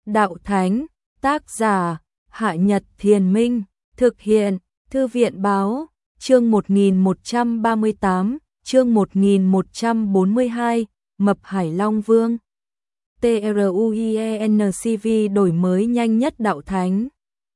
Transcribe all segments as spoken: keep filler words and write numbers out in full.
Đạo Thánh, tác giả, Hạ Nhật Thiền Minh, thực hiện, Thư viện Báo, chương một nghìn một trăm ba mươi tám, chương một nghìn một trăm bốn mươi hai, Mập Hải Long Vương. TRUIENCV đổi mới nhanh nhất Đạo Thánh.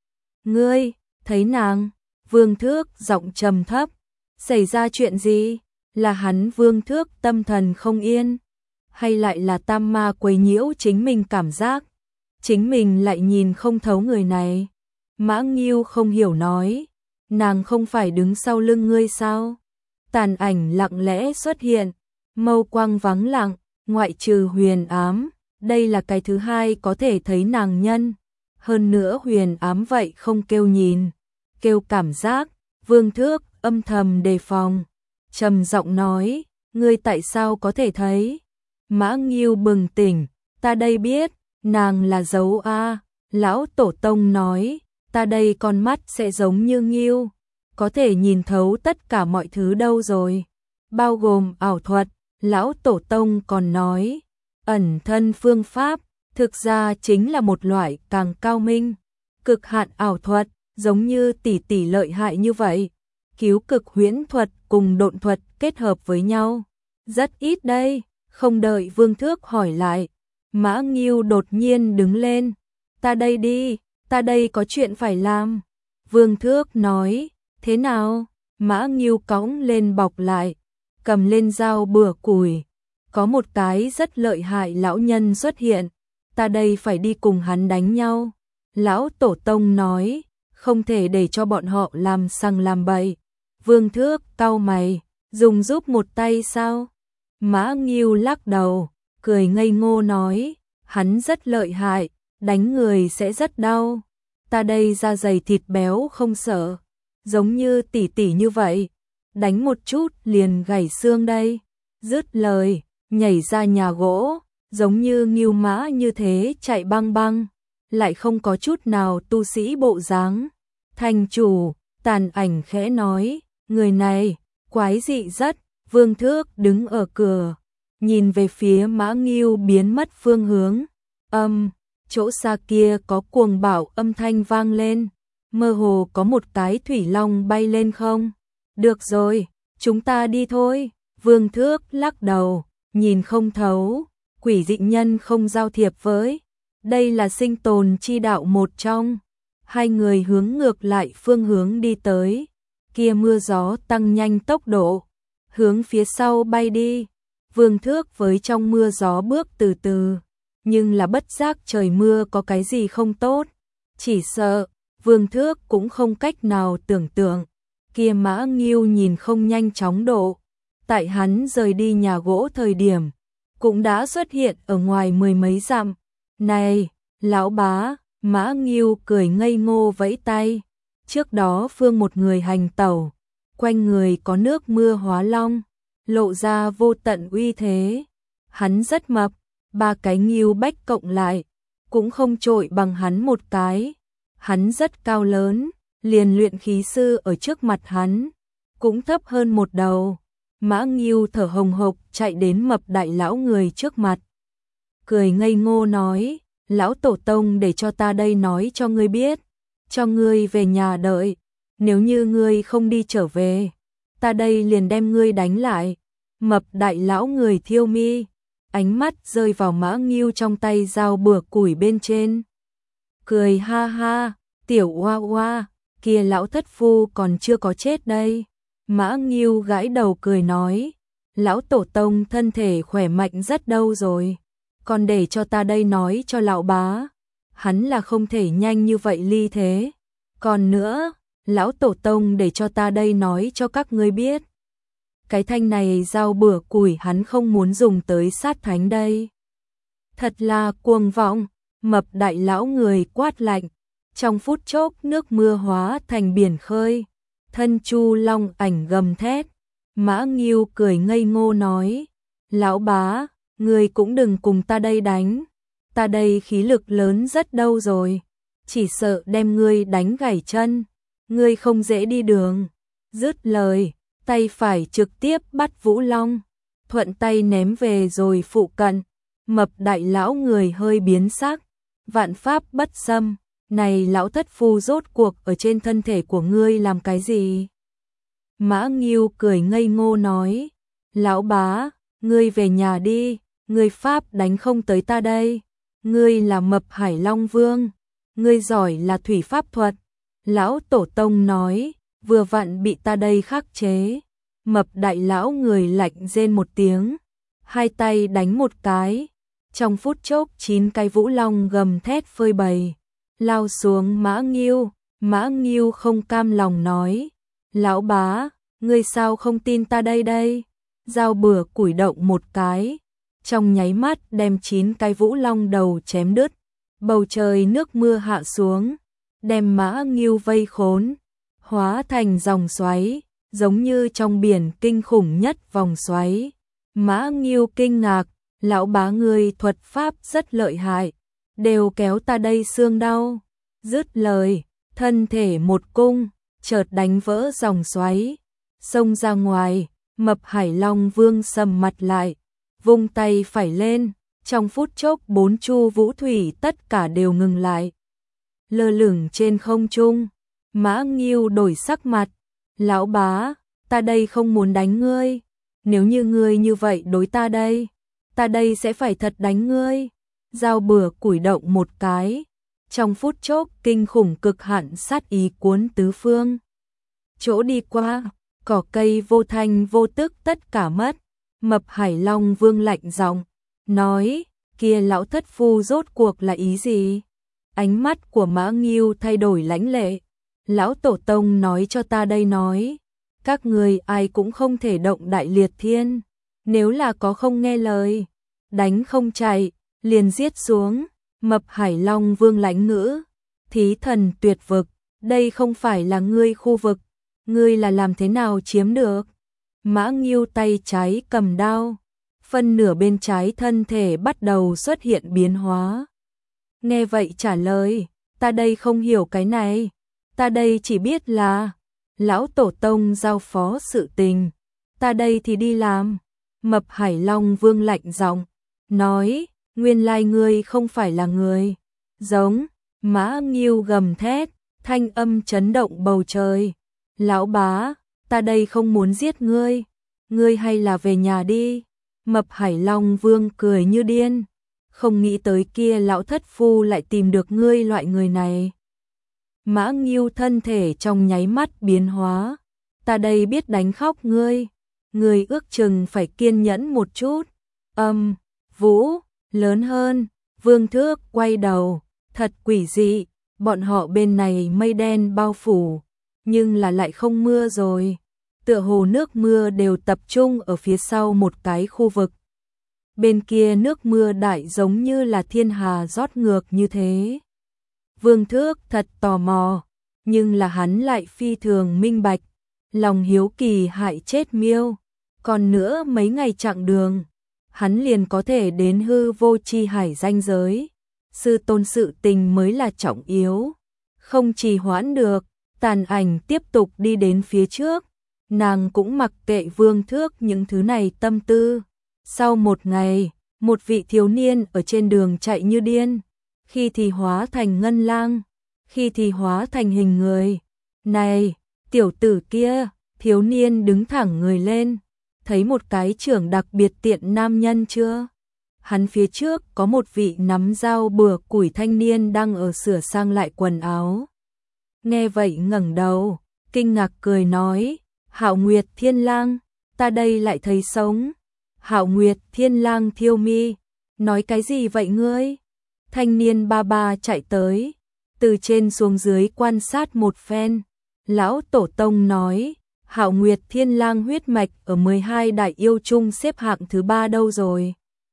Ngươi, thấy nàng, Vương Thước giọng trầm thấp, xảy ra chuyện gì? Là hắn Vương Thước tâm thần không yên, hay lại là tam ma quấy nhiễu chính mình cảm giác, chính mình lại nhìn không thấu người này? Mã Nghiêu không hiểu nói, nàng không phải đứng sau lưng ngươi sao? Tàn ảnh lặng lẽ xuất hiện, mâu quang vắng lặng, ngoại trừ Huyền Ám, đây là cái thứ hai có thể thấy nàng nhân. Hơn nữa Huyền Ám vậy không kêu nhìn, kêu cảm giác. Vương Thước âm thầm đề phòng, trầm giọng nói, ngươi tại sao có thể thấy? Mã Nghiêu bừng tỉnh, ta đây biết, nàng là dấu A. Lão Tổ Tông nói, ta đây con mắt sẽ giống như Nghiêu, có thể nhìn thấu tất cả mọi thứ đâu rồi, bao gồm ảo thuật. Lão Tổ Tông còn nói, ẩn thân phương pháp, thực ra chính là một loại càng cao minh, cực hạn ảo thuật, giống như tỷ tỷ lợi hại như vậy. Cứu cực huyễn thuật cùng độn thuật kết hợp với nhau, rất ít đây. Không đợi Vương Thước hỏi lại, Mã Nghiêu đột nhiên đứng lên, ta đây đi, ta đây có chuyện phải làm. Vương Thước nói, thế nào? Mã Nghiêu cõng lên bọc lại, cầm lên dao bừa củi, có một cái rất lợi hại lão nhân xuất hiện, ta đây phải đi cùng hắn đánh nhau. Lão Tổ Tông nói, không thể để cho bọn họ làm sằng làm bậy. Vương Thước cau mày, dùng giúp một tay sao? Mã Nghiêu lắc đầu, cười ngây ngô nói, hắn rất lợi hại, đánh người sẽ rất đau. Ta đây da dày thịt béo không sợ, giống như tỷ tỷ như vậy, đánh một chút liền gãy xương đây. Dứt lời, nhảy ra nhà gỗ, giống như Nghiêu Mã như thế chạy băng băng, lại không có chút nào tu sĩ bộ dáng. Thành chủ, Tàn ảnh khẽ nói, người này, quái dị rất. Vương Thước đứng ở cửa, nhìn về phía Mã Nghiêu biến mất phương hướng. Âm, chỗ xa kia có cuồng bạo âm thanh vang lên, mơ hồ có một cái thủy long bay lên không. Được rồi, chúng ta đi thôi. Vương Thước lắc đầu, nhìn không thấu, quỷ dị nhân không giao thiệp với. Đây là sinh tồn chi đạo một trong. Hai người hướng ngược lại phương hướng đi tới, kia mưa gió tăng nhanh tốc độ, hướng phía sau bay đi. Vương Thước với trong mưa gió bước từ từ, nhưng là bất giác trời mưa có cái gì không tốt, chỉ sợ Vương Thước cũng không cách nào tưởng tượng. Kia Mã Nghiêu nhìn không nhanh chóng độ, tại hắn rời đi nhà gỗ thời điểm, cũng đã xuất hiện ở ngoài mười mấy dặm. Này, lão bá! Mã Nghiêu cười ngây ngô vẫy tay, trước đó phương một người hành tẩu, quanh người có nước mưa hóa long, lộ ra vô tận uy thế. Hắn rất mập, ba cái Nghiêu Bách cộng lại, cũng không trội bằng hắn một cái. Hắn rất cao lớn, liền luyện khí sư ở trước mặt hắn, cũng thấp hơn một đầu. Mã Nghiêu thở hồng hộc chạy đến Mập Đại Lão người trước mặt, cười ngây ngô nói, Lão Tổ Tông để cho ta đây nói cho ngươi biết, cho ngươi về nhà đợi, nếu như ngươi không đi trở về, ta đây liền đem ngươi đánh lại. Mập Đại Lão người thiêu mi, ánh mắt rơi vào Mã Nghiêu trong tay dao bừa củi bên trên, cười ha ha, tiểu oa oa, kia lão thất phu còn chưa có chết đây. Mã Nghiêu gãi đầu cười nói, Lão Tổ Tông thân thể khỏe mạnh rất đâu rồi, còn để cho ta đây nói cho lão bá, hắn là không thể nhanh như vậy ly thế. Còn nữa, Lão Tổ Tông để cho ta đây nói cho các ngươi biết, cái thanh này dao bừa củi hắn không muốn dùng tới sát thánh đây. Thật là cuồng vọng. Mập Đại Lão người quát lạnh, trong phút chốc nước mưa hóa thành biển khơi, thân chu long ảnh gầm thét. Mã Nghiêu cười ngây ngô nói, lão bá, ngươi cũng đừng cùng ta đây đánh, ta đây khí lực lớn rất đâu rồi, chỉ sợ đem ngươi đánh gãy chân, ngươi không dễ đi đường. Dứt lời, tay phải trực tiếp bắt Vũ Long, thuận tay ném về rồi phụ cận. Mập Đại Lão người hơi biến sắc, vạn pháp bất xâm, này lão thất phu rốt cuộc ở trên thân thể của ngươi làm cái gì? Mã Ngưu cười ngây ngô nói, lão bá, ngươi về nhà đi, ngươi pháp đánh không tới ta đây, ngươi là Mập Hải Long Vương, ngươi giỏi là thủy pháp thuật. Lão tổ tông nói, vừa vặn bị ta đây khắc chế. Mập đại lão người lạnh rên một tiếng, hai tay đánh một cái, trong phút chốc chín cái vũ long gầm thét phơi bày, lao xuống Mã Ngưu. Mã Ngưu không cam lòng nói, lão bá, ngươi sao không tin ta đây đây? Dao bừa củi động một cái, trong nháy mắt đem chín cái vũ long đầu chém đứt, bầu trời nước mưa hạ xuống, đem Mã Ngưu vây khốn, hóa thành dòng xoáy, giống như trong biển kinh khủng nhất vòng xoáy. Mã Ngưu kinh ngạc, lão bá ngươi thuật pháp rất lợi hại, đều kéo ta đây xương đau. Dứt lời, thân thể một cung, chợt đánh vỡ dòng xoáy, xông ra ngoài. Mập Hải Long Vương sầm mặt lại, vung tay phải lên, trong phút chốc bốn chu vũ thủy tất cả đều ngừng lại, lơ lửng trên không trung. Mã Ngưu đổi sắc mặt, lão bá, ta đây không muốn đánh ngươi, nếu như ngươi như vậy đối ta đây, ta đây sẽ phải thật đánh ngươi. Dao bừa củi động một cái, trong phút chốc kinh khủng cực hạn sát ý cuốn tứ phương. Chỗ đi qua, cỏ cây vô thanh vô tức tất cả mất. Mập Hải Long Vương lạnh giọng nói, kia lão thất phu rốt cuộc là ý gì? Ánh mắt của Mã Ngưu thay đổi lãnh lệ. Lão tổ tông nói cho ta đây nói, các người ai cũng không thể động Đại Liệt Thiên, nếu là có không nghe lời, đánh không chạy, liền giết xuống. Mập Hải Long Vương lãnh ngữ, thí thần tuyệt vực, đây không phải là ngươi khu vực, ngươi là làm thế nào chiếm được? Mã Ngưu tay trái cầm đao, phân nửa bên trái thân thể bắt đầu xuất hiện biến hóa. Nghe vậy trả lời, ta đây không hiểu cái này, ta đây chỉ biết là lão tổ tông giao phó sự tình, ta đây thì đi làm. Mập Hải Long Vương lạnh giọng nói, nguyên lai ngươi không phải là người. Giống. Mã Ngưu gầm thét, thanh âm chấn động bầu trời. Lão bá, ta đây không muốn giết ngươi, ngươi hay là về nhà đi. Mập Hải Long Vương cười như điên, không nghĩ tới kia lão thất phu lại tìm được ngươi loại người này. Mã Ngưu thân thể trong nháy mắt biến hóa, ta đây biết đánh khóc ngươi, ngươi ước chừng phải kiên nhẫn một chút. Âm, vũ, lớn hơn, Vương Thước quay đầu, thật quỷ dị, bọn họ bên này mây đen bao phủ, nhưng là lại không mưa rồi, tựa hồ nước mưa đều tập trung ở phía sau một cái khu vực. Bên kia nước mưa đại giống như là thiên hà rót ngược như thế. Vương Thước thật tò mò, nhưng là hắn lại phi thường minh bạch, lòng hiếu kỳ hại chết miêu, còn nữa mấy ngày chặng đường, hắn liền có thể đến hư vô chi hải ranh giới. Sư tôn sự tình mới là trọng yếu, không trì hoãn được. Tàn Ảnh tiếp tục đi đến phía trước, nàng cũng mặc kệ Vương Thước những thứ này tâm tư. Sau một ngày, một vị thiếu niên ở trên đường chạy như điên, khi thì hóa thành ngân lang, khi thì hóa thành hình người. Này, tiểu tử kia, thiếu niên đứng thẳng người lên, thấy một cái trưởng đặc biệt tiện nam nhân chưa? Hắn phía trước có một vị nắm dao bừa củi thanh niên đang ở sửa sang lại quần áo. Nghe vậy ngẩng đầu, kinh ngạc cười nói, Hạo Nguyệt Thiên Lang, ta đây lại thấy sống. Hạo Nguyệt Thiên Lang thiêu mi, nói cái gì vậy ngươi? Thanh niên ba ba chạy tới, từ trên xuống dưới quan sát một phen. Lão tổ tông nói, Hạo Nguyệt Thiên Lang huyết mạch ở mười hai đại yêu chung xếp hạng thứ ba đâu rồi.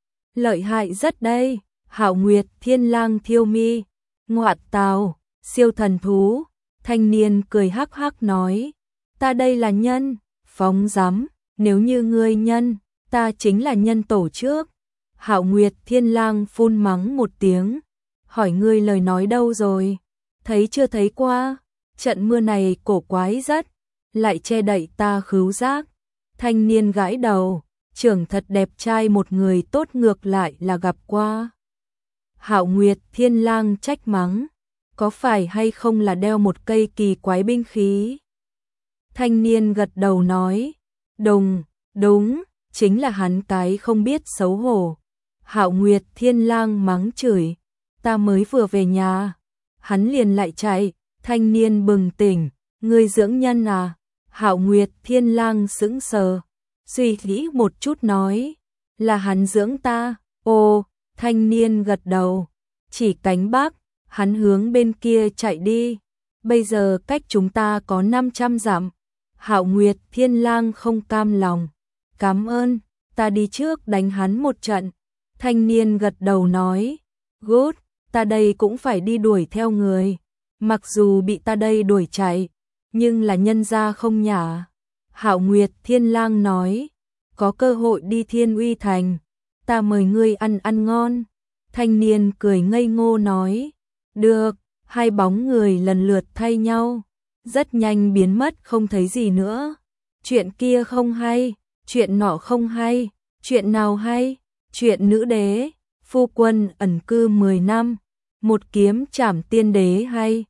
Lợi hại rất đây, Hạo Nguyệt Thiên Lang thiêu mi, ngoạn tào, siêu thần thú. Thanh niên cười hắc hắc nói, ta đây là nhân, phóng dám, nếu như ngươi nhân, ta chính là nhân tổ trước. Hạo Nguyệt Thiên Lang phun mắng một tiếng, hỏi ngươi lời nói đâu rồi, thấy chưa thấy qua, trận mưa này cổ quái rất, lại che đậy ta khứu giác. Thanh niên gãi đầu, trưởng thật đẹp trai một người tốt ngược lại là gặp qua. Hạo Nguyệt Thiên Lang trách mắng, có phải hay không là đeo một cây kỳ quái binh khí? Thanh niên gật đầu nói, đúng, đúng, chính là hắn cái không biết xấu hổ. Hạo Nguyệt Thiên Lang mắng chửi, ta mới vừa về nhà, hắn liền lại chạy. Thanh niên bừng tỉnh, ngươi dưỡng nhân à? Hạo Nguyệt Thiên Lang sững sờ, suy nghĩ một chút nói, là hắn dưỡng ta. Ồ, thanh niên gật đầu, chỉ cánh bắc, hắn hướng bên kia chạy đi. Bây giờ cách chúng ta có năm trăm dặm. Hạo Nguyệt Thiên Lang không cam lòng, cảm ơn, ta đi trước đánh hắn một trận. Thanh niên gật đầu nói, good, ta đây cũng phải đi đuổi theo người. Mặc dù bị ta đây đuổi chạy, nhưng là nhân gia không nhả. Hạo Nguyệt Thiên Lang nói, có cơ hội đi Thiên Uy Thành, ta mời ngươi ăn ăn ngon. Thanh niên cười ngây ngô nói, được. Hai bóng người lần lượt thay nhau, rất nhanh biến mất không thấy gì nữa. Chuyện kia không hay, chuyện nọ không hay, chuyện nào hay? Chuyện nữ đế, phu quân ẩn cư mười năm, một kiếm trảm tiên đế hay.